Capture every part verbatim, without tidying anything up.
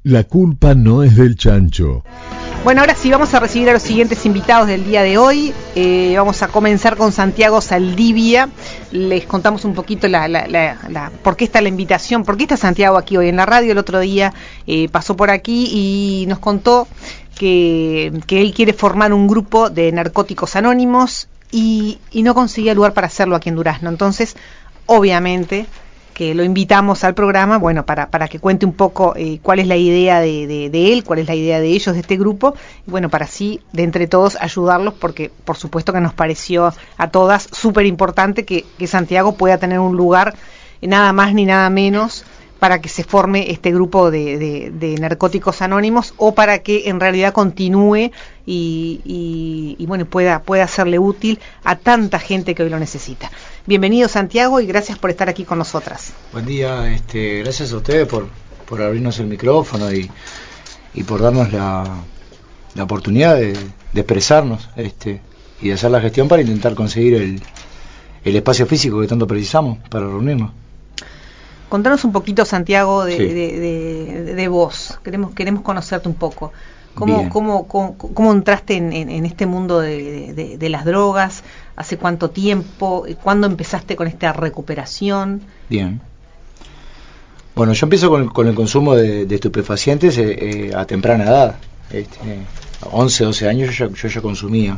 La culpa no es del chancho. Bueno, ahora sí vamos a recibir a los siguientes invitados del día de hoy. Eh, vamos a comenzar con Santiago Saldivia. Les contamos un poquito la, la, la, la, por qué está la invitación, por qué está Santiago aquí hoy en la radio. El otro día eh, pasó por aquí y nos contó que, que él quiere formar un grupo de narcóticos anónimos y, y no conseguía lugar para hacerlo aquí en Durazno. Entonces, obviamente, que lo invitamos al programa, bueno, para, para que cuente un poco eh, cuál es la idea de, de, de él, cuál es la idea de ellos, de este grupo, y bueno, para así, de entre todos, ayudarlos, porque por supuesto que nos pareció a todas súper importante que, que Santiago pueda tener un lugar, eh, nada más ni nada menos, para que se forme este grupo de, de, de narcóticos anónimos, o para que en realidad continúe y, y, y bueno, pueda, pueda serle útil a tanta gente que hoy lo necesita. Bienvenido, Santiago, y gracias por estar aquí con nosotras. Buen día, este, gracias a ustedes por, por abrirnos el micrófono y, y por darnos la, la oportunidad de, de expresarnos este, y de hacer la gestión para intentar conseguir el, el espacio físico que tanto precisamos para reunirnos. Contanos un poquito, Santiago, de, Sí. de, de, de vos. Queremos queremos conocerte un poco. ¿Cómo, cómo, cómo, cómo entraste en, en, en este mundo de, de, de las drogas? ¿Hace cuánto tiempo? ¿Cuándo empezaste con esta recuperación? Bien. Bueno, yo empiezo con, con el consumo de, de estupefacientes eh, eh, a temprana edad. Este, a once, doce años yo ya, yo ya consumía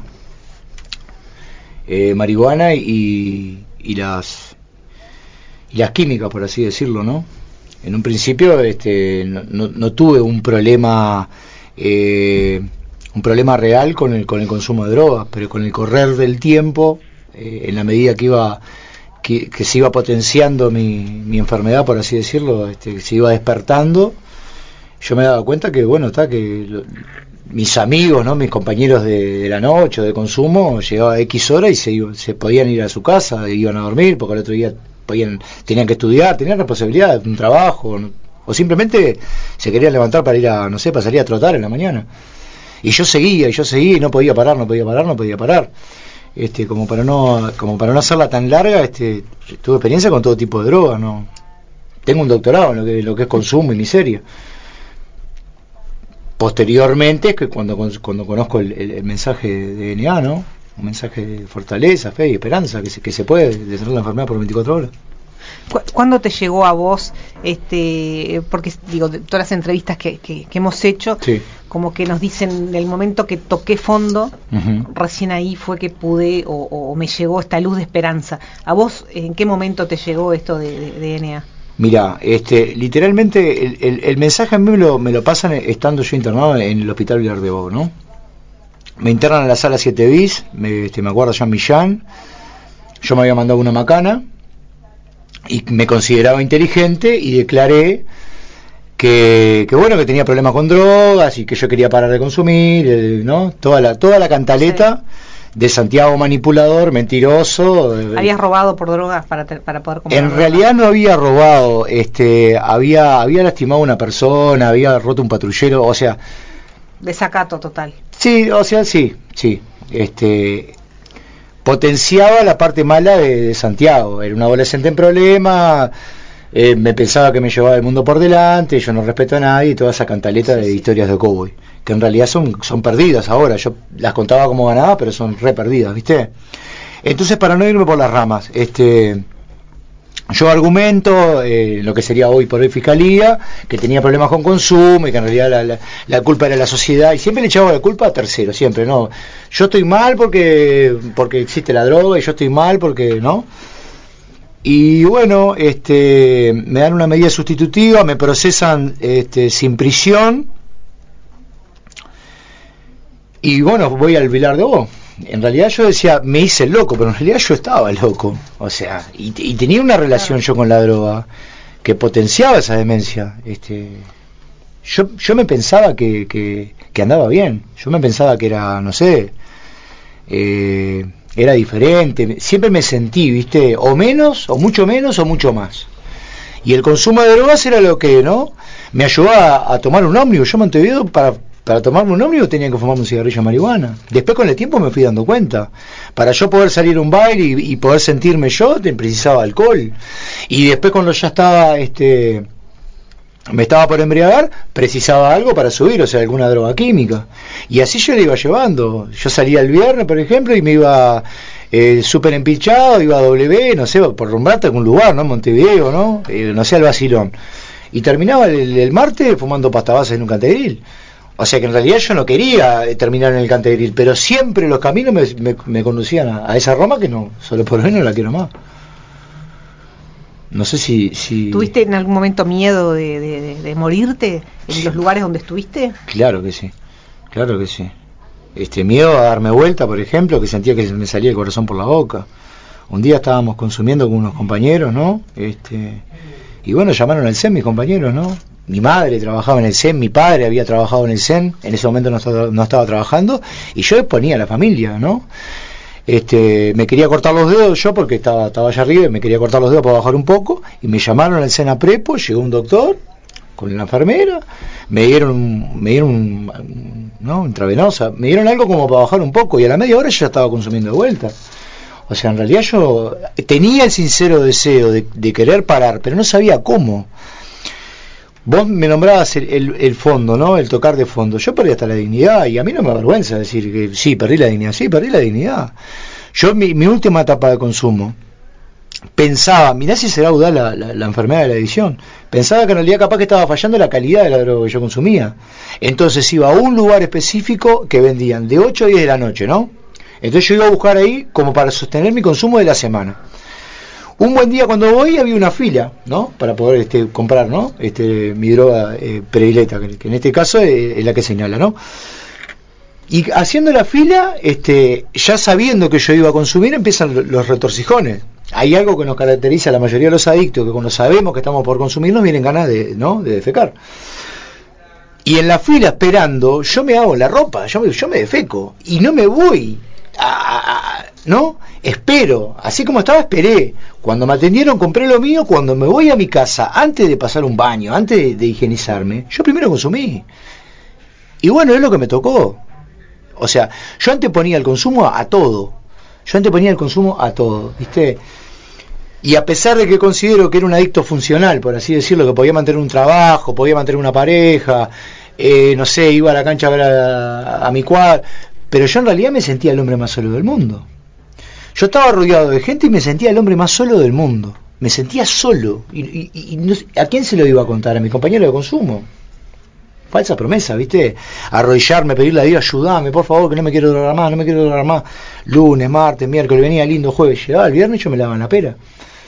eh, marihuana y, y las y las químicas, por así decirlo, ¿no? En un principio este, no, no, no tuve un problema eh, un problema real con el con el consumo de drogas, pero con el correr del tiempo, eh, en la medida que iba que, que se iba potenciando mi, mi enfermedad, por así decirlo, este, que se iba despertando, yo me daba cuenta que bueno, está que lo, mis amigos, ¿no? Mis compañeros de, de la noche o de consumo, llegaba a X hora y se, iba, se podían ir a su casa, iban a dormir porque al otro día podían, tenían que estudiar, tenían responsabilidad, un trabajo, ¿no? O simplemente se querían levantar para ir a, no sé, para salir a trotar en la mañana. Y yo seguía, y yo seguía, y no podía parar, no podía parar, no podía parar. Este, como para no, como para no hacerla tan larga, este, tuve experiencia con todo tipo de drogas, ¿no? Tengo un doctorado en lo que, lo que es consumo y miseria. Posteriormente, es que cuando, cuando conozco el, el, el mensaje de D N A, ¿no? Un mensaje de fortaleza, fe y esperanza, que se, que se puede detener la enfermedad por veinticuatro horas. ¿Cuándo te llegó a vos, este, porque digo, de todas las entrevistas que, que, que hemos hecho, sí, como que nos dicen, el momento que toqué fondo, uh-huh, recién ahí fue que pude, o, o me llegó esta luz de esperanza? ¿A vos en qué momento te llegó esto de, de, de D N A? Mira, este, literalmente el, el, el mensaje a mí me lo, me lo pasan estando yo internado en el Hospital Villar de Bo, ¿no? Me internan en la sala siete bis, me, este, me acuerdo ya en Millán, yo me había mandado una macana y me consideraba inteligente y declaré que, que bueno, que tenía problemas con drogas y que yo quería parar de consumir, ¿no? Toda la, toda la cantaleta sí. de Santiago manipulador, mentiroso. ¿Habías robado por drogas para, te, para poder comprar En drogas? realidad no había robado, este, había, había lastimado a una persona, había roto un patrullero, o sea... Desacato total. Sí, o sea, sí, sí. Este, potenciaba la parte mala de, de Santiago. Era un adolescente en problema, eh, me pensaba que me llevaba el mundo por delante, yo no respeto a nadie, y toda esa cantaleta sí, de sí. historias de cowboy, que en realidad son, son perdidas ahora. Yo las contaba como ganaba, pero son re perdidas, ¿viste? Entonces, para no irme por las ramas, este... yo argumento, eh, lo que sería hoy por hoy Fiscalía, que tenía problemas con consumo y que en realidad la, la, la culpa era la sociedad, y siempre le echaba la culpa a terceros, siempre, ¿no? Yo estoy mal porque porque existe la droga y yo estoy mal porque, ¿no? Y bueno, este, me dan una medida sustitutiva, me procesan este, sin prisión, y bueno, voy al Vilar de Bo. En realidad yo decía, me hice el loco, pero en realidad yo estaba loco, o sea, y, y tenía una relación yo con la droga que potenciaba esa demencia. Este, yo yo me pensaba que, que, que andaba bien, yo me pensaba que era, no sé, eh, era diferente, siempre me sentí, viste, o menos, o mucho menos, o mucho más. Y el consumo de drogas era lo que, ¿no? Me ayudaba a, a tomar un ómnibus. Yo en Montevideo para Para tomarme un ómnibus tenía que fumarme un cigarrillo de marihuana. Después con el tiempo me fui dando cuenta. Para yo poder salir a un baile y, y poder sentirme yo, te precisaba alcohol. Y después cuando ya estaba este me estaba por embriagar, precisaba algo para subir, o sea, alguna droga química. Y así yo le iba llevando. Yo salía el viernes, por ejemplo, y me iba eh, súper empilchado, iba a W, no sé, por nombrarte algún lugar, ¿no? Montevideo, ¿no? Eh, no sé, al Vacilón. Y terminaba el, el martes fumando pasta base en un cantegril. O sea que en realidad yo no quería terminar en el cantegril, pero siempre los caminos me, me, me conducían a, a esa Roma que no, solo por hoy no la quiero más. No sé si, si... ¿Tuviste en algún momento miedo de, de, de, de morirte en sí. los lugares donde estuviste? Claro que sí, claro que sí. Este miedo a darme vuelta, por ejemplo, que sentía que se me salía el corazón por la boca. Un día estábamos consumiendo con unos compañeros, ¿no? Este, y bueno, llamaron al C E N mis compañeros, ¿no? Mi madre trabajaba en el C E N, mi padre había trabajado en el C E N, en ese momento no estaba, no estaba trabajando, y yo exponía a la familia, ¿no? Este, me quería cortar los dedos yo porque estaba, estaba allá arriba y me quería cortar los dedos para bajar un poco, y me llamaron al C E N a Prepo, llegó un doctor con la enfermera, me dieron, me dieron, ¿no? Intravenosa, me dieron algo como para bajar un poco, y a la media hora yo ya estaba consumiendo de vuelta. O sea, en realidad yo tenía el sincero deseo de, de querer parar, pero no sabía cómo. Vos me nombrabas el, el, el fondo, ¿no? El tocar de fondo. Yo perdí hasta la dignidad, y a mí no me avergüenza decir que sí, perdí la dignidad. Sí, perdí la dignidad. Yo, mi, mi última etapa de consumo, pensaba, mirá si será audaz la, la, la enfermedad de la adicción, pensaba que en realidad capaz que estaba fallando la calidad de la droga que yo consumía. Entonces iba a un lugar específico que vendían de ocho a diez de la noche, ¿no? Entonces yo iba a buscar ahí como para sostener mi consumo de la semana. Un buen día cuando voy había una fila, ¿no? Para poder este, comprar, ¿no? Este, mi droga eh, predilecta, que, que en este caso es, es la que señala, ¿no? Y haciendo la fila, este, ya sabiendo que yo iba a consumir, empiezan los retorcijones. Hay algo que nos caracteriza a la mayoría de los adictos, que cuando sabemos que estamos por consumir nos vienen ganas de, ¿no? de defecar. Y en la fila esperando, yo me hago la ropa, yo me, yo me defeco, y no me voy a, a, ¿no? Espero, así como estaba esperé. Cuando me atendieron compré lo mío. Cuando me voy a mi casa, antes de pasar un baño, antes de, de higienizarme, yo primero consumí. Y bueno, es lo que me tocó. O sea, yo anteponía el consumo a, a todo. Yo anteponía el consumo a todo, ¿viste? Y a pesar de que considero que era un adicto funcional, por así decirlo, que podía mantener un trabajo, podía mantener una pareja, eh, no sé, iba a la cancha a ver a, a, a mi cuadra, pero yo en realidad me sentía el hombre más solo del mundo. Yo estaba rodeado de gente y me sentía el hombre más solo del mundo. Me sentía solo. Y, y, y no, ¿a quién se lo iba a contar? A mi compañero de consumo. Falsa promesa, ¿viste? Arrodillarme, pedirle a Dios, ayúdame, por favor, que no me quiero drogar más, no me quiero drogar más. Lunes, martes, miércoles, venía lindo jueves, llegaba el viernes y yo me lavaban la pera.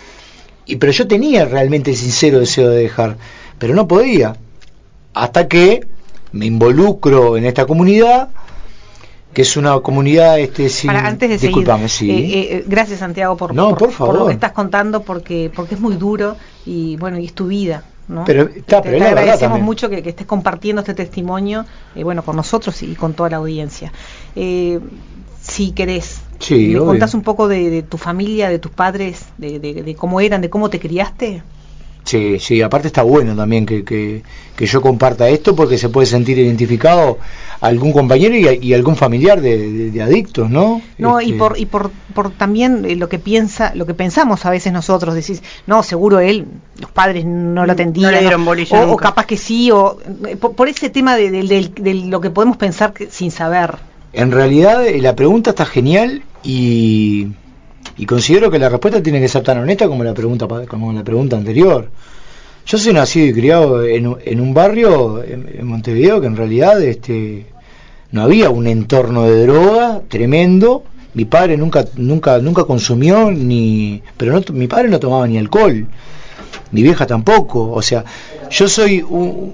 Y, pero yo tenía realmente el sincero deseo de dejar, pero no podía. Hasta que me involucro en esta comunidad, que es una comunidad este sin... Para, antes de Disculpame, seguir, sí. eh, eh, gracias Santiago por, no, por, por, favor. por lo que estás contando, porque porque es muy duro y bueno, y es tu vida, ¿no? Pero, está, te, pero te la agradecemos mucho que, que estés compartiendo este testimonio, eh, bueno, con nosotros y con toda la audiencia. Eh, si querés, sí, ¿me obvio. contás un poco de, de tu familia, de tus padres, de, de, de cómo eran, de cómo te criaste? Sí, sí, aparte está bueno también que, que, que yo comparta esto, porque se puede sentir identificado algún compañero y, y algún familiar de, de, de adictos, ¿no? No, este... y por y por, por también eh, lo que piensa, lo que pensamos a veces nosotros, decís, no, seguro él, los padres no lo atendían, no le dieron bolilla o, o capaz que sí, o por, por ese tema de, de, de, de lo que podemos pensar que, sin saber. En realidad la pregunta está genial y... y considero que la respuesta tiene que ser tan honesta como la pregunta como la pregunta anterior. Yo soy nacido y criado en, en un barrio en, en Montevideo que en realidad este no había un entorno de droga tremendo. Mi padre nunca nunca nunca consumió ni, pero no, mi padre no tomaba ni alcohol, mi vieja tampoco. O sea, yo soy un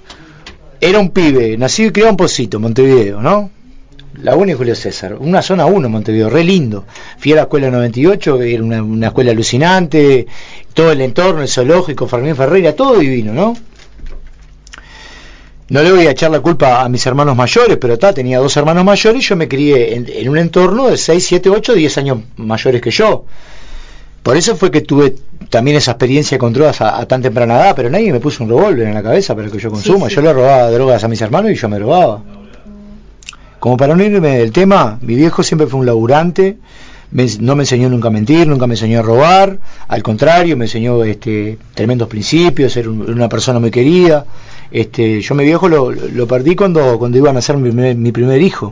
era un pibe nacido y criado en Pocito, Montevideo, ¿no? Laguna y Julio César, una zona uno, Montevideo, re lindo. Fui a la escuela noventa y ocho, que era una, una escuela alucinante, todo el entorno, el zoológico, Fermín Ferreira, todo divino, ¿no? No le voy a echar la culpa a mis hermanos mayores, pero ta, tenía dos hermanos mayores y yo me crié en, en un entorno de seis, siete, ocho, diez años mayores que yo. Por eso fue que tuve también esa experiencia con drogas a, a tan temprana edad, pero nadie me puso un revólver en la cabeza para que yo consuma. Sí, sí. Yo le robaba drogas a mis hermanos y yo me drogaba. Como para no irme del tema, mi viejo siempre fue un laburante, me, no me enseñó nunca a mentir, nunca me enseñó a robar, al contrario, me enseñó este tremendos principios, ser un, una persona muy querida. Este, yo mi viejo lo, lo perdí cuando, cuando iban a ser mi primer, mi primer hijo.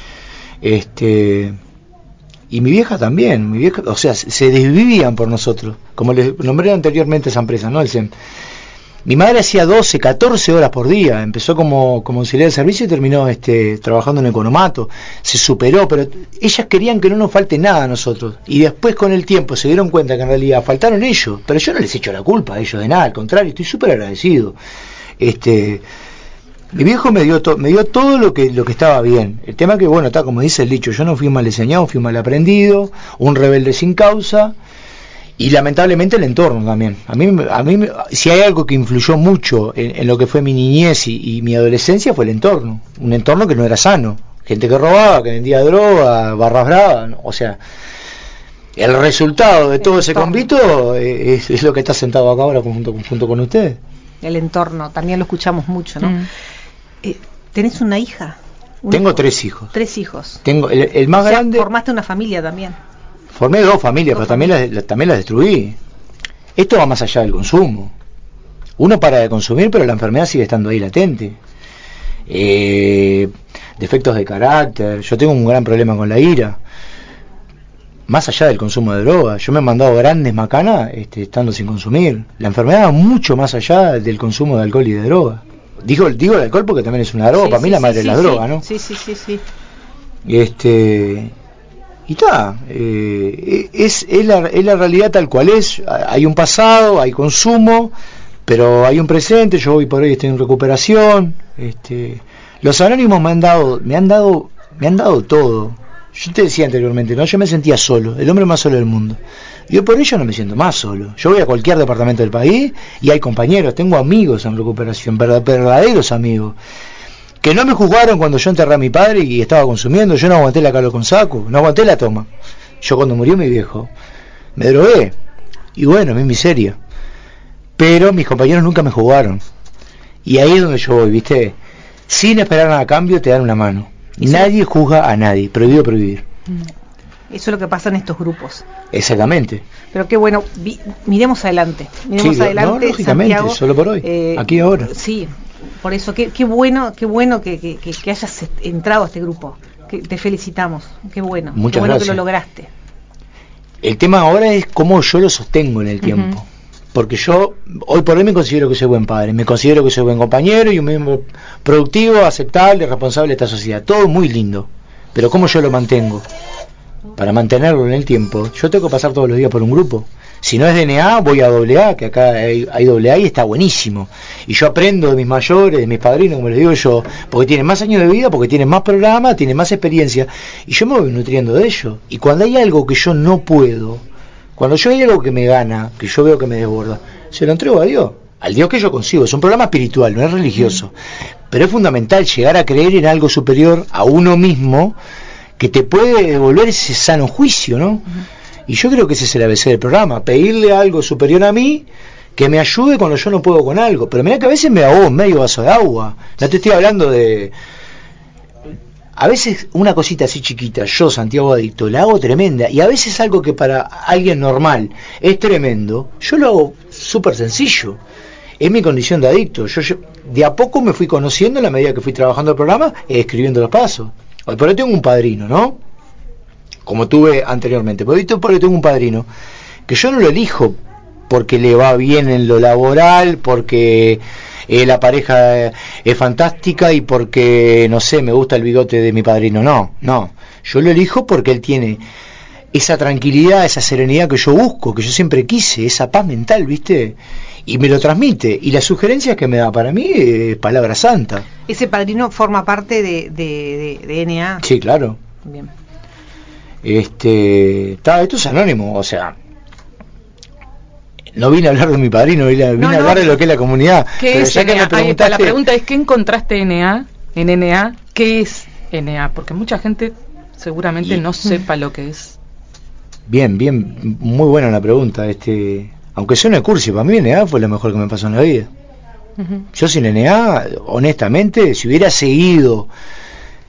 Este, y mi vieja también, mi vieja, o sea, se desvivían por nosotros, como les nombré anteriormente esa empresa, ¿no? El S E M. Mi madre hacía doce, catorce horas por día, empezó como, como auxiliar de servicio y terminó este, trabajando en economato, se superó, pero ellas querían que no nos falte nada a nosotros, y después con el tiempo se dieron cuenta que en realidad faltaron ellos, pero yo no les echo la culpa a ellos de nada, al contrario, estoy súper agradecido. Este, mi viejo me dio, to, me dio todo lo que, lo que estaba bien, el tema que, bueno, está como dice el dicho, yo no fui mal enseñado, fui mal aprendido, un rebelde sin causa. Y lamentablemente el entorno también. A mí, a mí si hay algo que influyó mucho en, en lo que fue mi niñez y, y mi adolescencia fue el entorno. Un entorno que no era sano. Gente que robaba, que vendía droga, barras bravas. ¿No? O sea, el resultado de todo ese convito es, es lo que está sentado acá ahora junto, junto con ustedes. El entorno, también lo escuchamos mucho, ¿no? Mm. Eh, ¿Tenés una hija? ¿Un Tengo hijo? tres hijos. Tres hijos. Tengo el, el más o sea, grande. Formaste una familia también. Formé dos familias, dos pero también las, las, también las destruí. Esto va más allá del consumo. Uno para de consumir, pero la enfermedad sigue estando ahí latente. Eh, defectos de carácter. Yo tengo un gran problema con la ira. Más allá del consumo de drogas. Yo me he mandado grandes macanas este, estando sin consumir. La enfermedad va mucho más allá del consumo de alcohol y de droga. Digo, digo el alcohol porque también es una droga. Sí, para mí sí, la madre sí, es sí, la sí. droga, ¿no? Sí, sí, sí, sí. Este... Y está, eh, es, es, la, es la realidad tal cual es. Hay un pasado, hay consumo, pero hay un presente. Yo hoy por hoy estoy en recuperación. Este, los anónimos me han dado, me han dado, me han dado todo. Yo te decía anteriormente, no, yo me sentía solo, el hombre más solo del mundo. Yo por ello no me siento más solo. Yo voy a cualquier departamento del país y hay compañeros, tengo amigos en recuperación, verdaderos amigos. Que no me juzgaron cuando yo enterré a mi padre y estaba consumiendo. Yo no aguanté la calo con saco, no aguanté la toma. Yo cuando murió mi viejo me drogué y bueno, mi miseria. Pero mis compañeros nunca me juzgaron. Y ahí es donde yo voy, ¿viste? Sin esperar nada a cambio te dan una mano. Y nadie juzga a nadie, prohibido prohibir. Eso es lo que pasa en estos grupos. Exactamente. Pero qué bueno, vi, miremos adelante. Miremos sí, adelante, no, lógicamente, Santiago, solo por hoy, eh, aquí ahora. Sí, por eso, qué, qué bueno, qué bueno que, que, que hayas entrado a este grupo. Que te felicitamos, qué bueno. Muchas qué bueno gracias. Que lo lograste. El tema ahora es cómo yo lo sostengo en el tiempo. Uh-huh. Porque yo, hoy por hoy me considero que soy buen padre, me considero que soy buen compañero y un miembro productivo, aceptable, responsable de esta sociedad. Todo muy lindo. Pero ¿cómo yo lo mantengo? Para mantenerlo en el tiempo, yo tengo que pasar todos los días por un grupo. Si no es D N A, voy a doble A, que acá hay, hay doble A y está buenísimo. Y yo aprendo de mis mayores, de mis padrinos, como les digo yo, porque tienen más años de vida, porque tienen más programa, tienen más experiencia. Y yo me voy nutriendo de ello. Y cuando hay algo que yo no puedo, cuando yo hay algo que me gana, que yo veo que me desborda, se lo entrego a Dios. Al Dios que yo consigo. Es un programa espiritual, no es religioso. Pero es fundamental llegar a creer en algo superior a uno mismo, que te puede devolver ese sano juicio, ¿no? Uh-huh. Y yo creo que ese es el A B C del programa, pedirle algo superior a mí que me ayude cuando yo no puedo con algo. Pero mira que a veces me ahogo en medio vaso de agua. No te estoy hablando de... A veces una cosita así chiquita, yo, Santiago Adicto, la hago tremenda. Y a veces algo que para alguien normal es tremendo, yo lo hago súper sencillo. Es mi condición de adicto. Yo, yo de a poco me fui conociendo en la medida que fui trabajando el programa, eh, escribiendo los pasos. Hoy por hoy tengo un padrino, ¿no? Como tuve anteriormente. Pero hoy por hoy tengo un padrino que yo no lo elijo porque le va bien en lo laboral, porque eh, la pareja es fantástica y porque, no sé, me gusta el bigote de mi padrino. No, no. Yo lo elijo porque él tiene esa tranquilidad, esa serenidad que yo busco, que yo siempre quise, esa paz mental, ¿viste? Y me lo transmite. Y las sugerencias que me da para mí es palabra santa. ¿Ese padrino forma parte de, de, de, de N A? Sí, claro. Bien. Este, está, esto es anónimo, o sea, no vine a hablar de mi padrino, vine, vine no, no, a hablar de lo que es la comunidad. ¿Qué pero es ya N A? que me preguntaste... Ahí está, la pregunta es, ¿qué encontraste N A, en N A? ¿Qué es N A? Porque mucha gente seguramente y... no sepa lo que es. Bien, bien, muy buena la pregunta. Este, aunque suene cursi, para mí N A fue lo mejor que me pasó en la vida. Uh-huh. Yo sin N A, honestamente, si hubiera seguido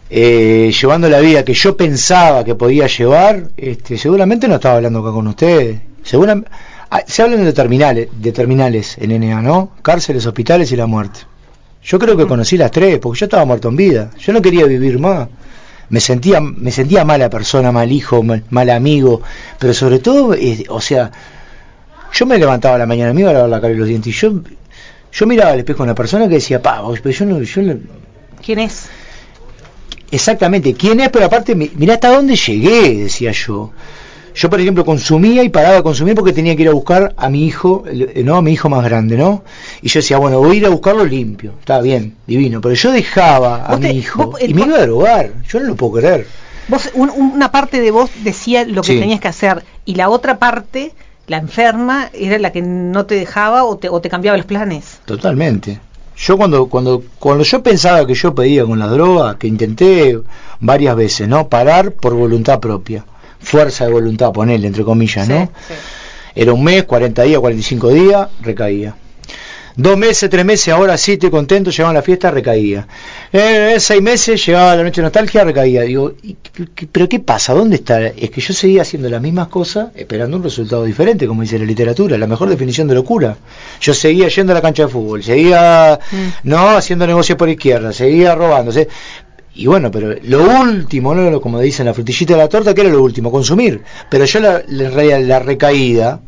eh, llevando la vida que yo pensaba que podía llevar, este, seguramente no estaba hablando acá con ustedes. Seguramente, se hablan de terminales, de terminales en N A, ¿no? Cárceles, hospitales y la muerte. Yo creo que conocí las tres, porque yo estaba muerto en vida. Yo no quería vivir más. Me sentía, me sentía mala persona, mal hijo, mal, mal amigo, pero sobre todo, eh, o sea, yo me levantaba a la mañana, me iba a lavar la cara y los dientes, y yo, yo miraba al espejo a una persona que decía, pa, pero yo no, yo no... ¿Quién es? Exactamente, ¿quién es? Pero aparte, mirá hasta dónde llegué, decía yo. Yo, por ejemplo, consumía y paraba de consumir porque tenía que ir a buscar a mi hijo, ¿no? A mi hijo más grande, ¿no? Y yo decía, bueno, voy a ir a buscarlo limpio. Está bien, divino. Pero yo dejaba a te, mi hijo vos, y me iba a drogar. Yo no lo puedo creer. Vos, un, una parte de vos decía lo que sí. tenías que hacer y la otra parte, la enferma, era la que no te dejaba o te, o te cambiaba los planes. Totalmente. Yo cuando, cuando, cuando yo pensaba que yo pedía con las drogas, que intenté varias veces, ¿no? Parar por voluntad propia. Fuerza de voluntad, ponerle entre comillas, ¿no? Sí, sí. Era un mes, cuarenta días, cuarenta y cinco días, recaía. Dos meses, tres meses, ahora sí estoy contento, llegaba a la fiesta, recaía. Eh, seis meses, llegaba la noche de nostalgia, recaía. Digo, ¿pero qué pasa? ¿Dónde está? Es que yo seguía haciendo las mismas cosas, esperando un resultado diferente, como dice la literatura, la mejor definición de locura. Yo seguía yendo a la cancha de fútbol, seguía, mm. no, haciendo negocios por izquierda, seguía robándose. Y bueno, pero lo último, ¿no? Como dicen, la frutillita de la torta, ¿qué era lo último? Consumir. Pero yo la, la, la recaída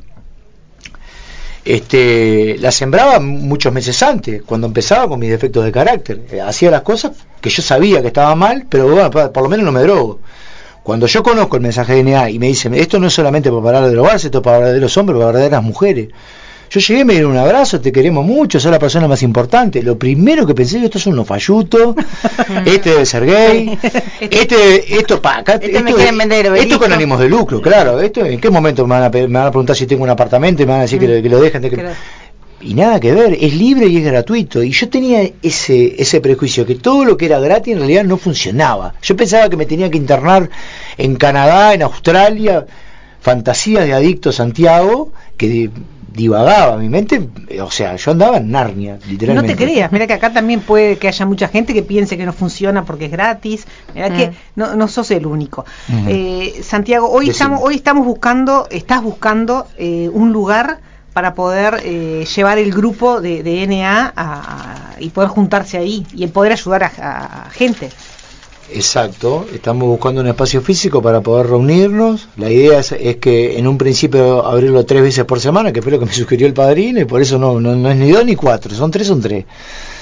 este, la sembraba muchos meses antes, cuando empezaba con mis defectos de carácter. Eh, hacía las cosas que yo sabía que estaba mal, pero bueno, por, por lo menos no me drogo. Cuando yo conozco el mensaje de N A y me dicen, esto no es solamente para parar de drogarse, esto es para hablar de los hombres, para hablar de las mujeres. Yo llegué, me dieron un abrazo, te queremos mucho, sos la persona más importante. Lo primero que pensé, esto es un falluto, este debe ser gay, este, esto, pa, acá, este esto, me quieren vender el esto con ánimos de lucro, claro. Esto, ¿en qué momento me van a, me van a preguntar si tengo un apartamento y me van a decir mm. que, lo, que lo dejen? De que... Claro. Y nada que ver, es libre y es gratuito. Y yo tenía ese ese prejuicio, que todo lo que era gratis en realidad no funcionaba. Yo pensaba que me tenía que internar en Canadá, en Australia, fantasías de adicto Santiago, que divagaba mi mente, o sea, yo andaba en Narnia, literalmente. No te creas, mira que acá también puede que haya mucha gente que piense que no funciona porque es gratis, mira mm. que no, no sos el único. Mm. Eh, Santiago, hoy Decime. estamos hoy estamos buscando, estás buscando eh, un lugar para poder eh, llevar el grupo de, de N A a, a, y poder juntarse ahí y poder ayudar a, a, a gente. Exacto, estamos buscando un espacio físico para poder reunirnos. La idea es, es que en un principio abrirlo tres veces por semana, que fue lo que me sugirió el padrino, y por eso no, no, no es ni dos ni cuatro, son tres, son tres.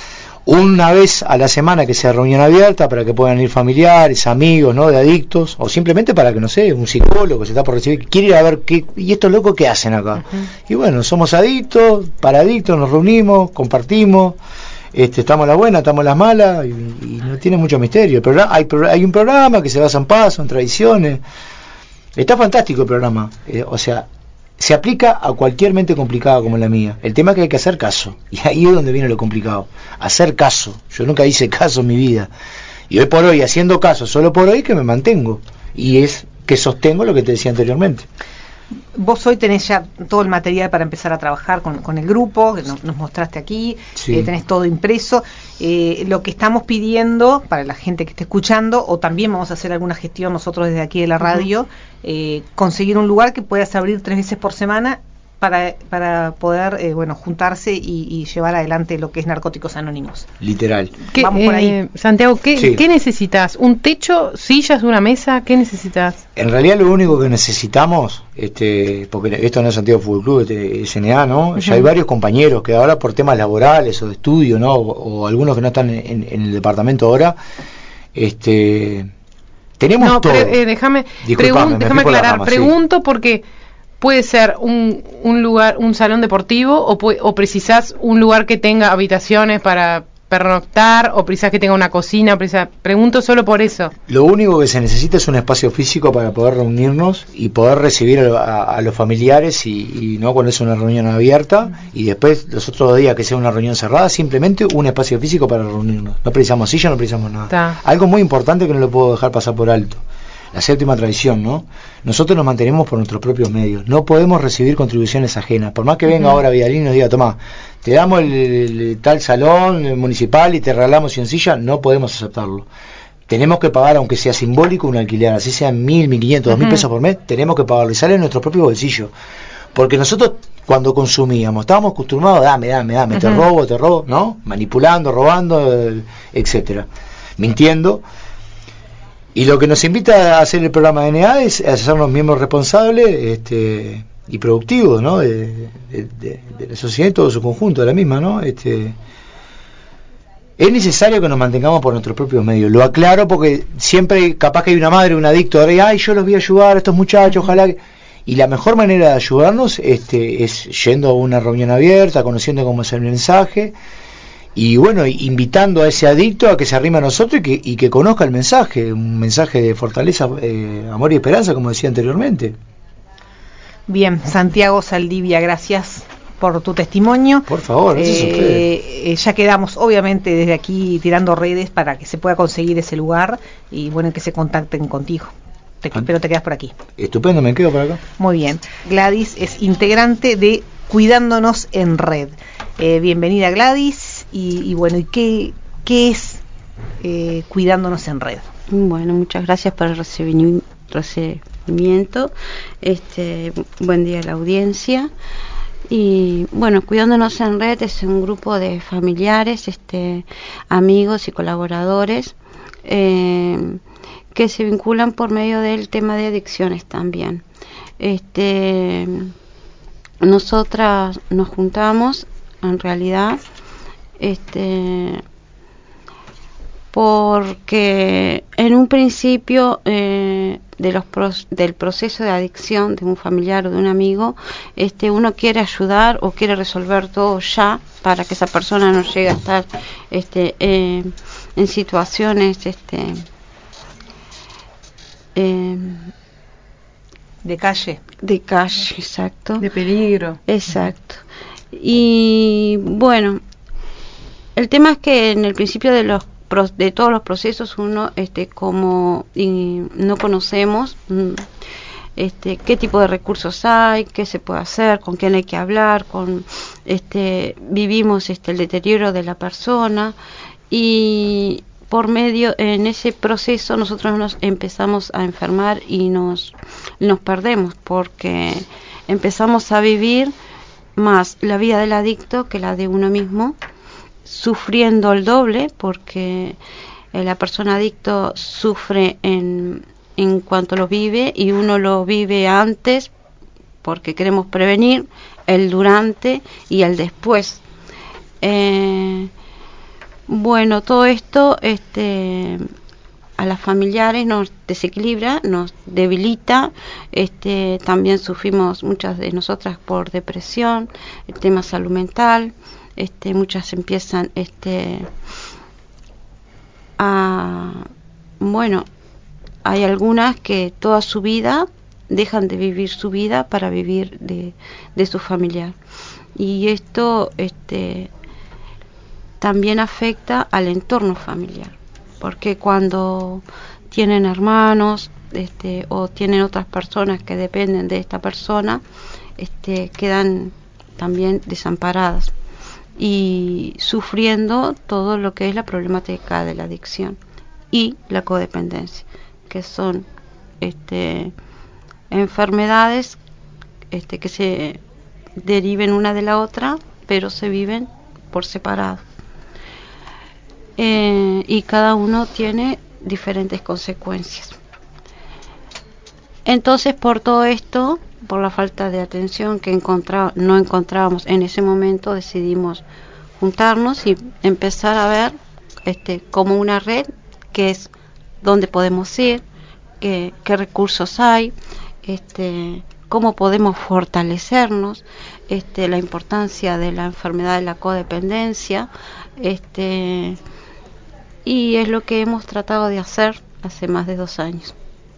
Una vez a la semana que sea reunión abierta para que puedan ir familiares, amigos, ¿no? De adictos, o simplemente para que, no sé, un psicólogo que se está por recibir, quiere ir a ver qué, y estos locos qué hacen acá. Uh-huh. Y bueno, somos adictos, para adictos, nos reunimos, compartimos. Este, estamos a la buena, estamos a las malas y, y no tiene mucho misterio. Pero hay, hay un programa que se basa en pasos, en tradiciones. Está fantástico el programa. Eh, o sea, se aplica a cualquier mente complicada como la mía. El tema es que hay que hacer caso. Y ahí es donde viene lo complicado. Hacer caso. Yo nunca hice caso en mi vida. Y hoy por hoy, haciendo caso, solo por hoy, que me mantengo. Y es que sostengo lo que te decía anteriormente. Vos hoy tenés ya todo el material para empezar a trabajar con, con el grupo, que nos, nos mostraste aquí, sí. eh, tenés todo impreso. Eh, lo que estamos pidiendo para la gente que esté escuchando, o también vamos a hacer alguna gestión nosotros desde aquí de la radio, uh-huh. eh, conseguir un lugar que puedas abrir tres veces por semana para para poder eh, bueno juntarse y, y llevar adelante lo que es Narcóticos Anónimos. Literal. ¿Qué, Vamos por ahí. Eh, Santiago, ¿qué, sí. ¿qué necesitas? ¿Un techo, sillas, una mesa? ¿Qué necesitas? En realidad lo único que necesitamos, este, porque esto no es Santiago Fútbol Club, este es N A, ¿no? Uh-huh. Ya hay varios compañeros que ahora por temas laborales o de estudio, ¿no? O, o algunos que no están en, en el departamento ahora, este, tenemos no, todo. Pre, eh, déjame, pregun- déjame aclarar, rama, pregunto sí. porque puede ser un, un lugar, un salón deportivo, o, pu- o precisás un lugar que tenga habitaciones para pernoctar, o precisás que tenga una cocina, precisás, pregunto solo por eso. Lo único que se necesita es un espacio físico para poder reunirnos y poder recibir a, a, a los familiares y, y no cuando es una reunión abierta, y después los otros días que sea una reunión cerrada, simplemente un espacio físico para reunirnos. No precisamos silla, no precisamos nada. Ta. Algo muy importante que no lo puedo dejar pasar por alto. La séptima tradición, ¿no? Nosotros nos mantenemos por nuestros propios medios. No podemos recibir contribuciones ajenas. Por más que venga uh-huh. ahora Vidalín y nos diga, tomá, te damos el, el, el tal salón el municipal y te regalamos cien sillas, no podemos aceptarlo. tenemos que pagar, aunque sea simbólico, un alquiler, así sean mil, mil quinientos, dos mil pesos por mes, tenemos que pagarlo y sale en nuestro propio bolsillo. Porque nosotros, cuando consumíamos, estábamos acostumbrados a dame, dame, dame, uh-huh. te robo, te robo, ¿no? Manipulando, robando, etcétera, mintiendo. Y lo que nos invita a hacer el programa de N A es a hacernos miembros responsables este, y productivos, ¿no? De, de, de, de la sociedad en todo su conjunto, de la misma, ¿no? Este, es necesario que nos mantengamos por nuestros propios medios. Lo aclaro porque siempre, capaz que hay una madre, un adicto, ay, yo los voy a ayudar a estos muchachos, ojalá que... Y la mejor manera de ayudarnos este, es yendo a una reunión abierta, conociendo cómo hacer el mensaje, y bueno, invitando a ese adicto a que se arrime a nosotros y que, y que conozca el mensaje, un mensaje de fortaleza, eh, amor y esperanza, como decía anteriormente. Bien, Santiago Saldivia, gracias por tu testimonio. Por favor, gracias eh, a ustedes. Eh, ya quedamos, obviamente, desde aquí tirando redes para que se pueda conseguir ese lugar y bueno, que se contacten contigo. Te, pero te quedas por aquí. Estupendo, me quedo por acá. Muy bien. Gladys es integrante de Cuidándonos en Red. Eh, bienvenida, Gladys. Y, y bueno, ¿y qué, qué es eh, Cuidándonos en Red? Bueno, muchas gracias por el recibimiento. Este, buen día a la audiencia. Y bueno, Cuidándonos en Red es un grupo de familiares, este, amigos y colaboradores eh, que se vinculan por medio del tema de adicciones también. Este, nosotras nos juntamos, en realidad, este, porque en un principio eh, de los pros, del proceso de adicción de un familiar o de un amigo, este, uno quiere ayudar o quiere resolver todo ya para que esa persona no llegue a estar este, eh, en situaciones este, eh, de calle. De calle, exacto. De peligro. Exacto. Y bueno, el tema es que en el principio de los de todos los procesos uno este como y no conocemos este qué tipo de recursos hay, qué se puede hacer, con quién hay que hablar, con este vivimos este el deterioro de la persona y por medio en ese proceso nosotros nos empezamos a enfermar y nos nos perdemos porque empezamos a vivir más la vida del adicto que la de uno mismo, sufriendo el doble porque eh, la persona adicto sufre en, en cuanto lo vive y uno lo vive antes porque queremos prevenir, el durante y el después. Eh, bueno, todo esto este, a las familiares nos desequilibra, nos debilita, este, también sufrimos muchas de nosotras por depresión, el tema salud mental. Este, muchas empiezan este, a, bueno, hay algunas que toda su vida dejan de vivir su vida para vivir de, de su familiar. Y esto este, también afecta al entorno familiar, porque cuando tienen hermanos este, o tienen otras personas que dependen de esta persona, este, quedan también desamparadas y sufriendo todo lo que es la problemática de la adicción y la codependencia, que son este, enfermedades este, que se deriven una de la otra, pero se viven por separado. Eh, y cada uno tiene diferentes consecuencias. Entonces, por todo esto, por la falta de atención que encontrá, no encontrábamos en ese momento, decidimos juntarnos y empezar a ver este, como una red, que es dónde podemos ir, qué, qué recursos hay, este, cómo podemos fortalecernos, este, la importancia de la enfermedad de la codependencia, este, y es lo que hemos tratado de hacer hace más de dos años.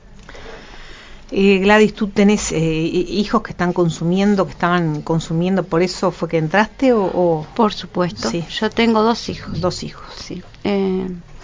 Eh, Gladys, ¿tú tenés eh, hijos que están consumiendo, que estaban consumiendo, por eso fue que entraste o...? o... Por supuesto, sí. Yo tengo dos hijos. Dos hijos. Sí. Eh,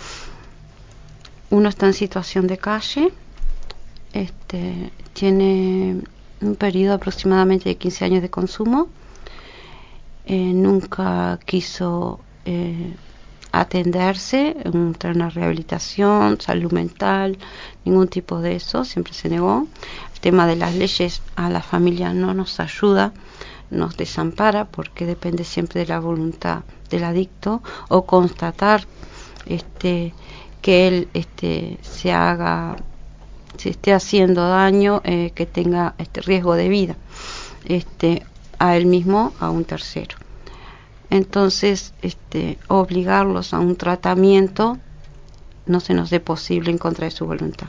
uno está en situación de calle, este, tiene un periodo aproximadamente de quince años de consumo, eh, nunca quiso eh, atenderse, entrar en una rehabilitación, salud mental, ningún tipo de eso, siempre se negó. El tema de las leyes a la familia no nos ayuda, nos desampara, porque depende siempre de la voluntad del adicto, o constatar este que él este se haga, se esté haciendo daño, eh, que tenga este riesgo de vida, este a él mismo, a un tercero. Entonces, este obligarlos a un tratamiento no se nos dé posible en contra de su voluntad.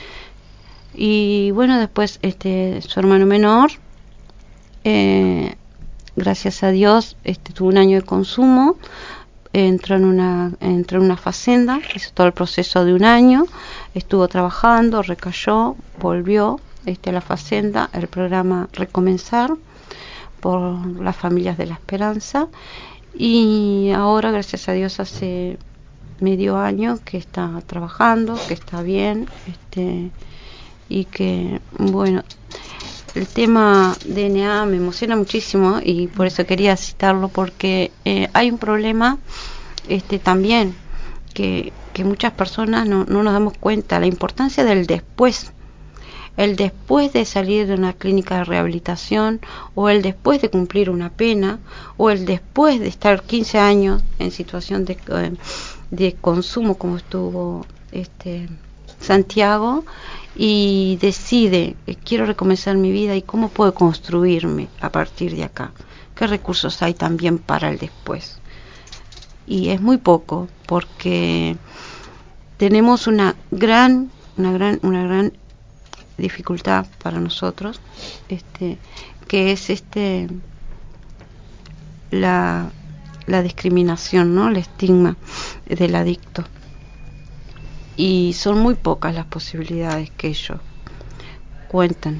Y bueno, después este su hermano menor, eh, gracias a Dios, este tuvo un año de consumo, entró en una entró en una facenda, hizo todo el proceso de un año, estuvo trabajando, recayó, volvió este a la facenda, el programa Recomenzar por las Familias de la Esperanza, y ahora, gracias a Dios, hace medio año que está trabajando, que está bien, este y que, bueno, el tema D N A me emociona muchísimo, y por eso quería citarlo, porque eh, hay un problema este también que, que muchas personas no, no nos damos cuenta, la importancia del después. El después de salir de una clínica de rehabilitación, o el después de cumplir una pena, o el después de estar quince años en situación de, de consumo, como estuvo este Santiago, y decide, eh, quiero recomenzar mi vida, y cómo puedo construirme a partir de acá, qué recursos hay también para el después. Y es muy poco, porque tenemos una gran, una gran, una gran dificultad para nosotros, este, que es este la, la discriminación, ¿no? El estigma del adicto. Y son muy pocas las posibilidades que ellos cuentan.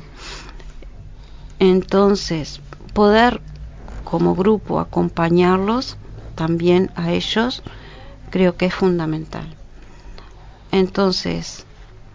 Entonces, poder como grupo acompañarlos también a ellos, creo que es fundamental. Entonces,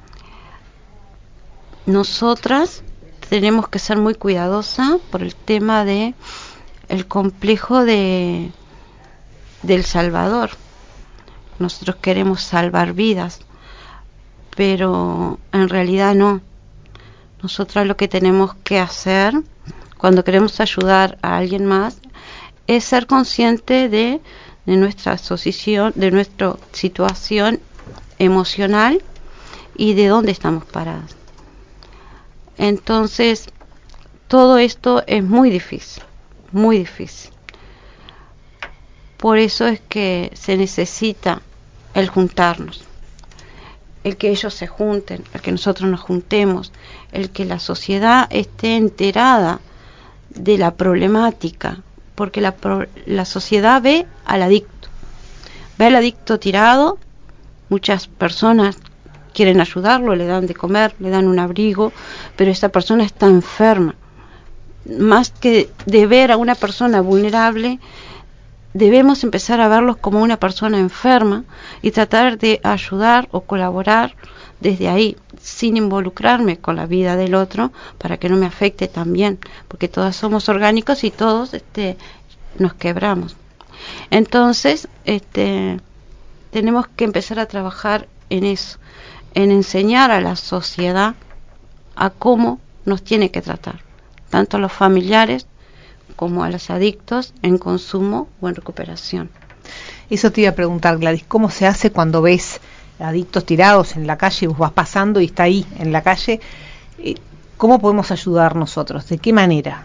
nosotras tenemos que ser muy cuidadosas por el tema de el complejo de del Salvador. Nosotros queremos salvar vidas, pero en realidad no. Nosotras lo que tenemos que hacer cuando queremos ayudar a alguien más es ser consciente de, de nuestra asociación, de nuestra situación emocional y de dónde estamos paradas. Entonces, todo esto es muy difícil, muy difícil. Por eso es que se necesita el juntarnos, el que ellos se junten, el que nosotros nos juntemos, el que la sociedad esté enterada de la problemática, porque la, la sociedad ve al adicto, ve al adicto tirado, muchas personas quieren ayudarlo, le dan de comer, le dan un abrigo, pero esa persona está enferma. Más que de ver a una persona vulnerable, debemos empezar a verlos como una persona enferma y tratar de ayudar o colaborar desde ahí, sin involucrarme con la vida del otro, para que no me afecte también, porque todos somos orgánicos y todos este, nos quebramos. Entonces, este, tenemos que empezar a trabajar en eso, en enseñar a la sociedad a cómo nos tiene que tratar, tanto a los familiares como a los adictos en consumo o en recuperación. Eso te iba a preguntar, Gladys, ¿cómo se hace cuando ves adictos tirados en la calle, vos vas pasando y está ahí en la calle? ¿Cómo podemos ayudar nosotros? ¿De qué manera?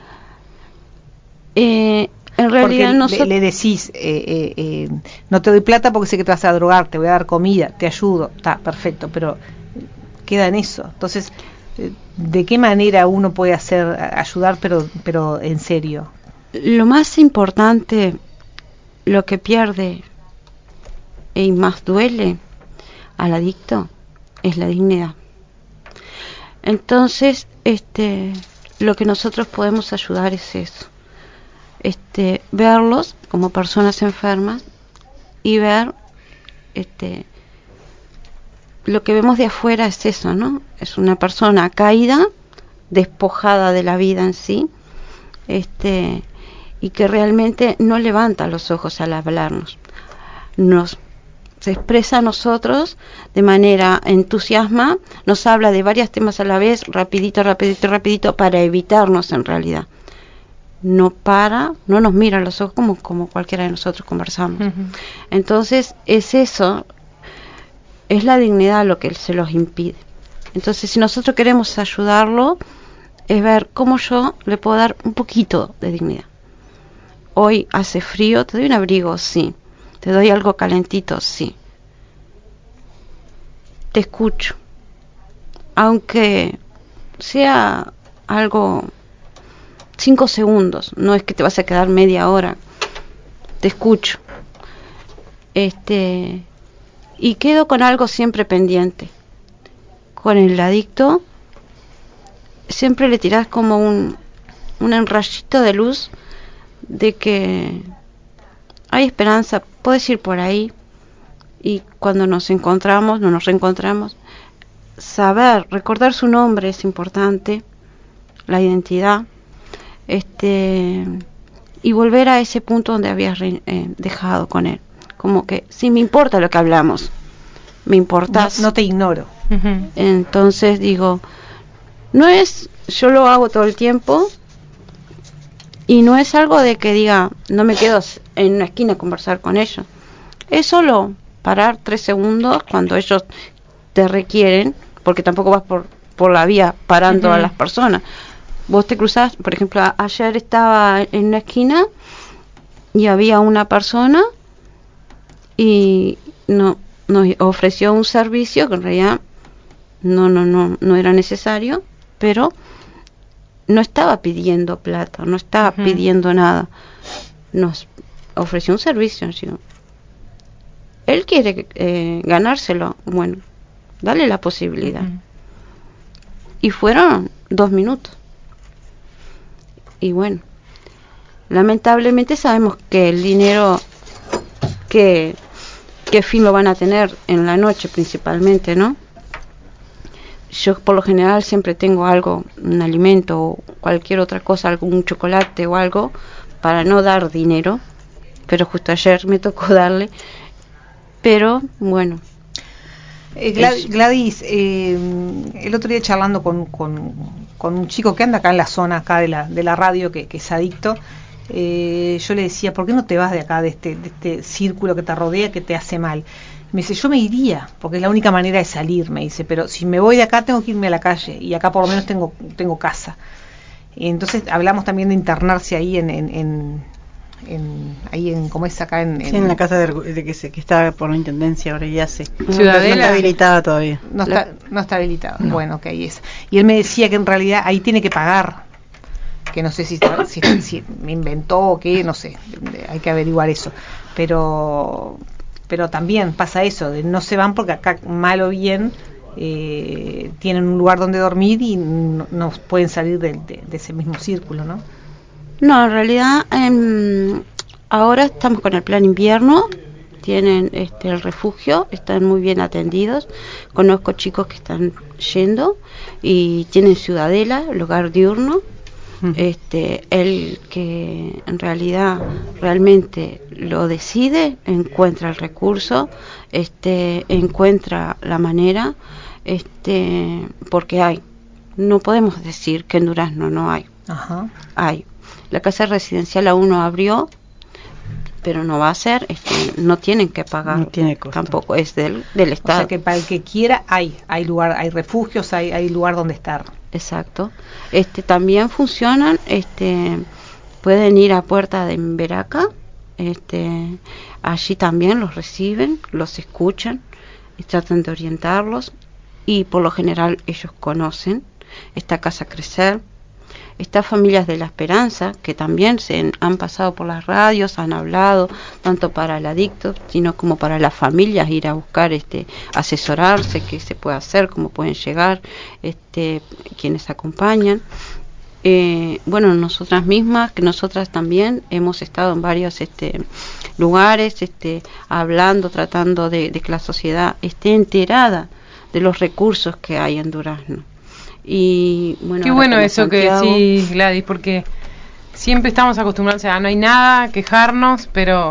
Eh, en realidad nosotros... le, le decís, eh, eh, eh, no te doy plata porque sé que te vas a drogar, te voy a dar comida, te ayudo, está perfecto, pero queda en eso. Entonces, ¿de qué manera uno puede hacer ayudar, pero pero en serio? Lo más importante, lo que pierde y más duele al adicto es la dignidad. Entonces, este, lo que nosotros podemos ayudar es eso, este, verlos como personas enfermas y ver, este, lo que vemos de afuera es eso, ¿no? Es una persona caída, despojada de la vida en sí, este, y que realmente no levanta los ojos al hablarnos. nos se expresa a nosotros de manera entusiasma, nos habla de varios temas a la vez, rapidito, rapidito, rapidito, para evitarnos en realidad. No para, no nos mira a los ojos como, como cualquiera de nosotros conversamos. Uh-huh. Entonces, es eso, es la dignidad lo que se los impide. Entonces, si nosotros queremos ayudarlo, es ver cómo yo le puedo dar un poquito de dignidad. Hoy hace frío, te doy un abrigo, sí. Te doy algo calentito, sí. Te escucho. Aunque sea algo cinco segundos, no es que te vas a quedar media hora. Te escucho. Este, y quedo con algo siempre pendiente. Con el adicto, siempre le tirás como un, un rayito de luz de que hay esperanza, puedes ir por ahí, y cuando nos encontramos, no nos reencontramos, saber, recordar su nombre es importante, la identidad, este, y volver a ese punto donde habías re, eh, dejado con él, como que sí me importa lo que hablamos, me importas, no, no te ignoro. Uh-huh. Entonces digo, no es, yo lo hago todo el tiempo. Y no es algo de que diga, no me quedo en una esquina a conversar con ellos. Es solo parar tres segundos cuando ellos te requieren, porque tampoco vas por, por la vía parando uh-huh. a las personas. Vos te cruzás, por ejemplo, a, ayer estaba en una esquina y había una persona y no nos ofreció un servicio que en realidad no, no, no, no era necesario, pero no estaba pidiendo plata, no estaba uh-huh. pidiendo nada. Nos ofreció un servicio. ¿Sí? Él quiere eh, ganárselo. Bueno, dale la posibilidad. Uh-huh. Y fueron dos minutos. Y bueno, lamentablemente sabemos que el dinero, que qué fin lo van a tener en la noche principalmente, ¿no? Yo por lo general siempre tengo algo, un alimento o cualquier otra cosa, algún chocolate o algo, para no dar dinero, pero justo ayer me tocó darle, pero bueno. Eh, Gladys, Gladys eh, el otro día charlando con, con, con un chico que anda acá en la zona acá de la, de la radio, que, que es adicto, eh, yo le decía, ¿por qué no te vas de acá, de este, de este círculo que te rodea, que te hace mal? Me dice, yo me iría, porque es la única manera de salir, me dice, pero si me voy de acá tengo que irme a la calle, y acá por lo menos tengo tengo casa. Y entonces hablamos también de internarse ahí en, en, en, en ahí en, ¿cómo es acá? En, en, sí, en la casa de, de que, se, que está por la Intendencia ahora ya se Ciudadela. No está habilitada todavía. No está, no está habilitada, no. Bueno, ok, es. Y él me decía que en realidad ahí tiene que pagar, que no sé si, si, si me inventó o qué, no sé, hay que averiguar eso, pero... pero también pasa eso, de no se van porque acá, mal o bien, eh, tienen un lugar donde dormir y no, no pueden salir de, de, de ese mismo círculo, ¿no? No, en realidad, eh, ahora estamos con el plan invierno, tienen este el refugio, están muy bien atendidos, conozco chicos que están yendo y tienen Ciudadela, lugar diurno. Este, el que en realidad realmente lo decide encuentra el recurso, este, encuentra la manera, este, porque hay, no podemos decir que en Durazno no hay. Ajá. Hay, la casa residencial aún no abrió, pero no va a ser, este, no tienen que pagar, no tiene costo. Tampoco es del, del Estado. O sea que para el que quiera hay, hay lugar, hay refugios, hay, hay lugar donde estar. Exacto. Este, también funcionan, este, pueden ir a Puerta de Veraca, este, allí también los reciben, los escuchan y tratan de orientarlos, y por lo general ellos conocen esta Casa Crecer. Estas Familias de la Esperanza, que también se han pasado por las radios, han hablado tanto para el adicto, sino como para las familias, ir a buscar, este, asesorarse, qué se puede hacer, cómo pueden llegar, este, quienes acompañan. Eh, bueno, nosotras mismas, que nosotras también hemos estado en varios este, lugares, este, hablando, tratando de, de que la sociedad esté enterada de los recursos que hay en Durazno. Y bueno, qué bueno eso Santiago, que decís, Gladys, porque siempre estamos acostumbrados a no hay nada, quejarnos, pero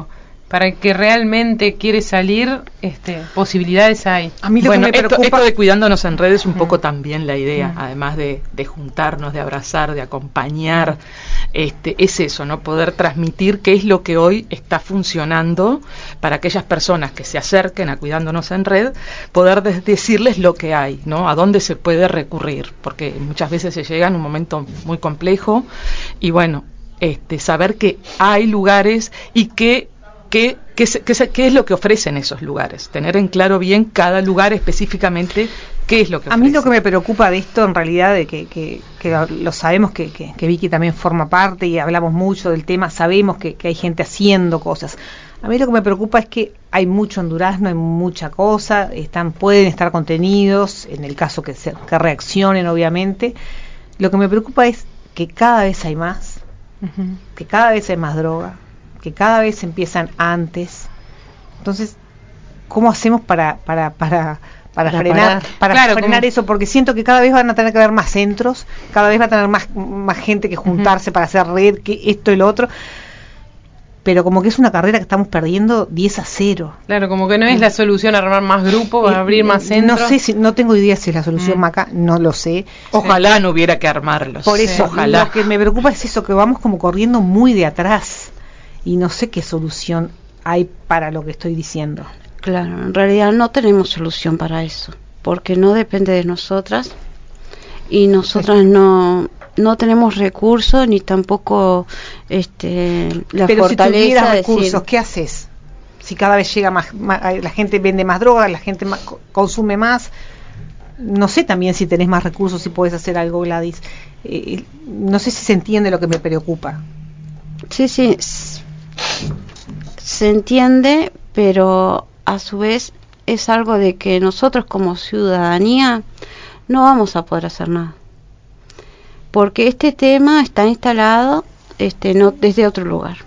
para el que realmente quiere salir, este, posibilidades hay. A mí lo bueno, que me preocupa... esto, esto de cuidándonos en redes es un mm. poco también la idea, mm. además de, de juntarnos, de abrazar, de acompañar, este, es eso, ¿no? Poder transmitir qué es lo que hoy está funcionando para aquellas personas que se acerquen a Cuidándonos en Red, poder de- decirles lo que hay, ¿no? A dónde se puede recurrir, porque muchas veces se llega en un momento muy complejo y bueno, este, saber que hay lugares y que ¿Qué, qué, qué, ¿Qué es lo que ofrecen esos lugares? Tener en claro bien cada lugar específicamente qué es lo que ofrece. A mí lo que me preocupa de esto, en realidad, de que, que, que lo, lo sabemos, que, que, que Vicky también forma parte y hablamos mucho del tema, sabemos que, que hay gente haciendo cosas. A mí lo que me preocupa es que hay mucho en Durazno, hay mucha cosa, están, pueden estar contenidos, en el caso que, se, que reaccionen, obviamente. Lo que me preocupa es que cada vez hay más, uh-huh. que cada vez hay más droga, que cada vez empiezan antes. Entonces, ¿cómo hacemos para para para para, para frenar para claro, frenar como... eso? Porque siento que cada vez van a tener que haber más centros, cada vez va a tener más más gente que juntarse uh-huh. para hacer red, que esto y lo otro. Pero como que es una carrera que estamos perdiendo diez a cero. Claro, como que no es la solución armar más grupos, eh, abrir más centros. No sé si, no tengo idea si es la solución, mm. Maca, no lo sé. Ojalá no hubiera que armarlos. Por eso, sí, ojalá. Lo que me preocupa es eso, que vamos como corriendo muy de atrás. Y no sé qué solución hay para lo que estoy diciendo. Claro, en realidad no tenemos solución para eso, porque no depende de nosotras y nosotras no no tenemos recursos ni tampoco este la Pero fortaleza si tuvieras de recursos, decir, ¿qué haces? Si cada vez llega más, más, la gente vende más droga, la gente más, consume más. No sé también si tenés más recursos, si podés hacer algo, Gladys. Eh, no sé si se entiende lo que me preocupa. Sí, sí. Se entiende, pero a su vez es algo de que nosotros como ciudadanía no vamos a poder hacer nada, porque este tema está instalado este no desde otro lugar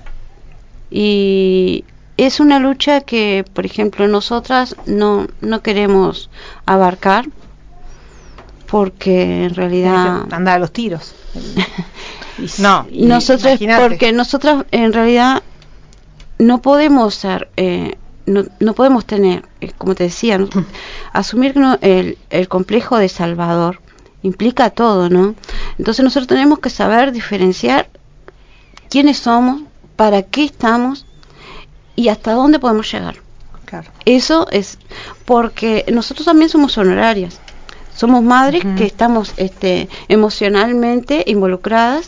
y es una lucha que, por ejemplo, nosotras no no queremos abarcar, porque en realidad anda a los tiros. no, nosotros porque nosotras en realidad no podemos ser, eh, no, no podemos tener, eh, como te decía, ¿no? asumir ¿no? el, el complejo de Salvador implica todo, ¿no? Entonces nosotros tenemos que saber diferenciar quiénes somos, para qué estamos y hasta dónde podemos llegar. Claro. Eso es porque nosotros también somos honorarias, somos madres uh-huh. que estamos este, emocionalmente involucradas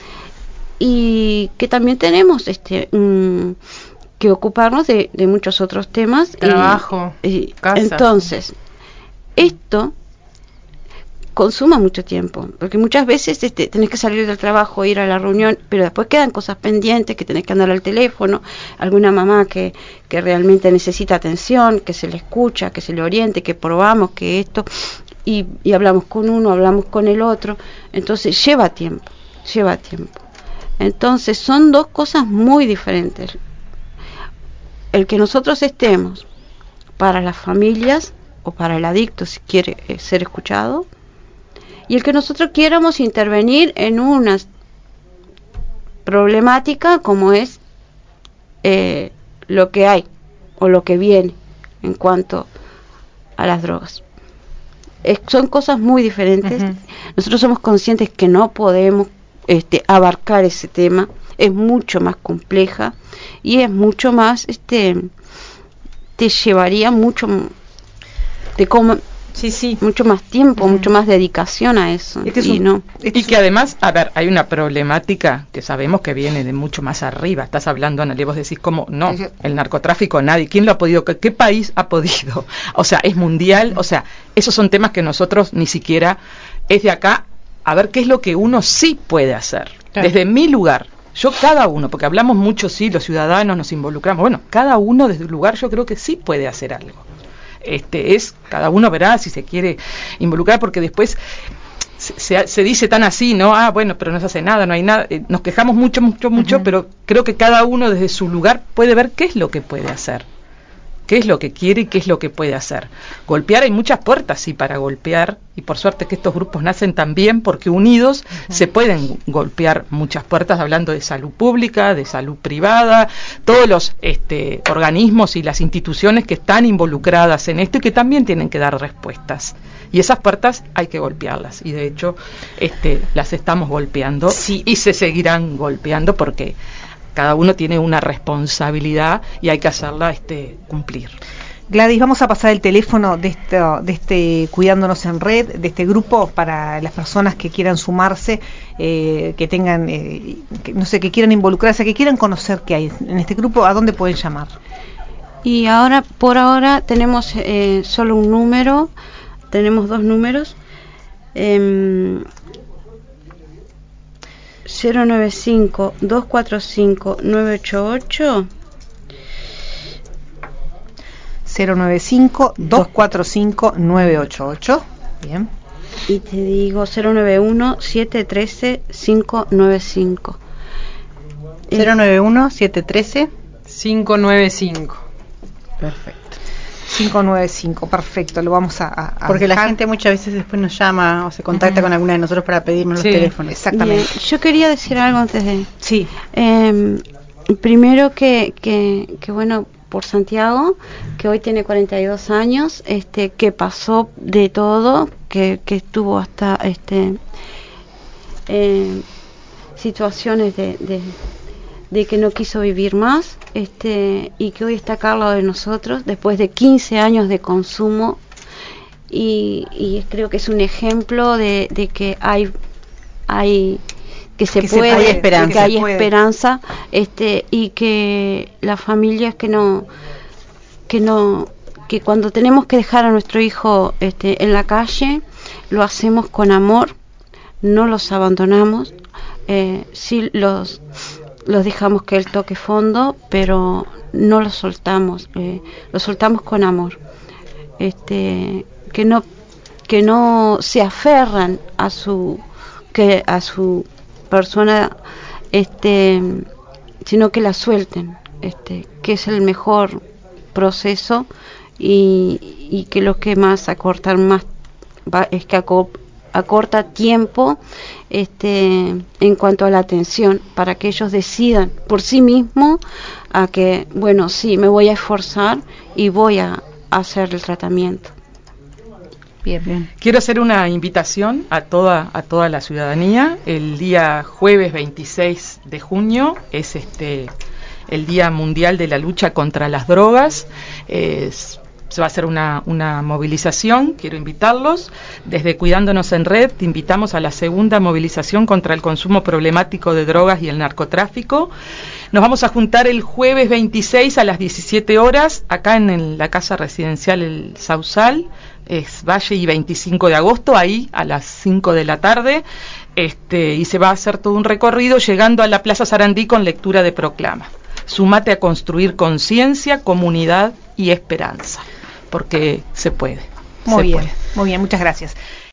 y que también tenemos este um, que ocuparnos de, de muchos otros temas. Trabajo, y, y entonces, esto consuma mucho tiempo, porque muchas veces este, tenés que salir del trabajo, ir a la reunión, pero después quedan cosas pendientes, que tenés que andar al teléfono, alguna mamá que, que realmente necesita atención, que se le escucha, que se le oriente, que probamos, que esto, y, y hablamos con uno, hablamos con el otro, entonces lleva tiempo, lleva tiempo. Entonces son dos cosas muy diferentes. El que nosotros estemos para las familias o para el adicto, si quiere eh, ser escuchado, y el que nosotros quieramos intervenir en una problemática como es eh, lo que hay o lo que viene en cuanto a las drogas. Es, son cosas muy diferentes. Uh-huh. Nosotros somos conscientes que no podemos Este, abarcar ese tema, es mucho más compleja y es mucho más, este, te llevaría mucho, te como, sí, sí. mucho más tiempo, uh-huh. mucho más dedicación a eso. Es que y, un, no. y que además, a ver, hay una problemática que sabemos que viene de mucho más arriba. Estás hablando, Ana, vos decís, ¿cómo? No, el narcotráfico, nadie. ¿Quién lo ha podido? ¿Qué, qué país ha podido? O sea, es mundial, o sea, esos son temas que nosotros ni siquiera es de acá. A ver qué es lo que uno sí puede hacer, claro. Desde mi lugar, yo cada uno, porque hablamos mucho, sí, los ciudadanos nos involucramos, bueno, cada uno desde un lugar yo creo que sí puede hacer algo, este es, cada uno verá si se quiere involucrar, porque después se, se, se dice tan así, ¿no? Ah, bueno, pero no se hace nada, no hay nada, eh, nos quejamos mucho, mucho, mucho, uh-huh. pero creo que cada uno desde su lugar puede ver qué es lo que puede hacer. qué es lo que quiere y qué es lo que puede hacer. Golpear, hay muchas puertas, sí, para golpear, y por suerte que estos grupos nacen también, porque unidos uh-huh. se pueden golpear muchas puertas, hablando de salud pública, de salud privada, todos los este, organismos y las instituciones que están involucradas en esto y que también tienen que dar respuestas. Y esas puertas hay que golpearlas, y de hecho este, las estamos golpeando, sí. y se seguirán golpeando porque cada uno tiene una responsabilidad y hay que hacerla este, cumplir. Gladys, vamos a pasar el teléfono de este, de este Cuidándonos en Red, de este grupo, para las personas que quieran sumarse, eh, que tengan, eh, que, no sé, que quieran involucrarse, que quieran conocer qué hay en este grupo. ¿A dónde pueden llamar? Y ahora, por ahora, tenemos eh, solo un número, tenemos dos números. Eh, cero nueve cinco, dos cuatro cinco, nueve ocho ocho cero nueve cinco, dos cuatro cinco, nueve ocho ocho. Bien. Y te digo cero nueve uno, siete uno tres, cinco nueve cinco. cero nueve uno, siete uno tres, cinco nueve cinco. Perfecto. cinco nueve cinco, perfecto, lo vamos a, a porque dejar. La gente muchas veces después nos llama o se contacta uh-huh. con alguna de nosotros para pedirnos sí, los teléfonos. Exactamente. Bien, yo quería decir algo antes de... Sí. Eh, primero que, que, que, bueno, por Santiago, que hoy tiene cuarenta y dos años, este, que pasó de todo, que, que estuvo hasta este eh, situaciones de... de de que no quiso vivir más, este, y que hoy está acá al lado de nosotros después de quince años de consumo, y, y creo que es un ejemplo de, de que hay hay que se que puede, se puede esperanza, que, que hay puede. esperanza, este, y que las familias que no que no que cuando tenemos que dejar a nuestro hijo este en la calle, lo hacemos con amor, no los abandonamos, eh, sí los los dejamos que él toque fondo, pero no los soltamos, eh, los soltamos con amor, este, que no que no se aferran a su que a su persona, este, sino que la suelten, este, que es el mejor proceso, y, y que lo que más acortan más va, es que acor, acorta tiempo este en cuanto a la atención, para que ellos decidan por sí mismos a que, bueno, sí, me voy a esforzar y voy a hacer el tratamiento. Bien, bien. Quiero hacer una invitación a toda a toda la ciudadanía. El día jueves veintiséis de junio es este el Día Mundial de la Lucha contra las Drogas. Es, se va a hacer una, una movilización, quiero invitarlos. Desde Cuidándonos en Red te invitamos a la segunda movilización contra el consumo problemático de drogas y el narcotráfico. Nos vamos a juntar el jueves veintiséis a las diecisiete horas, acá en el, la casa residencial El Sausal, es Valle y veinticinco de agosto, ahí a las cinco de la tarde, este, y se va a hacer todo un recorrido llegando a la Plaza Sarandí con lectura de proclama. Sumate a construir conciencia, comunidad y esperanza, porque se puede. Muy se bien, puede. muy bien, muchas gracias.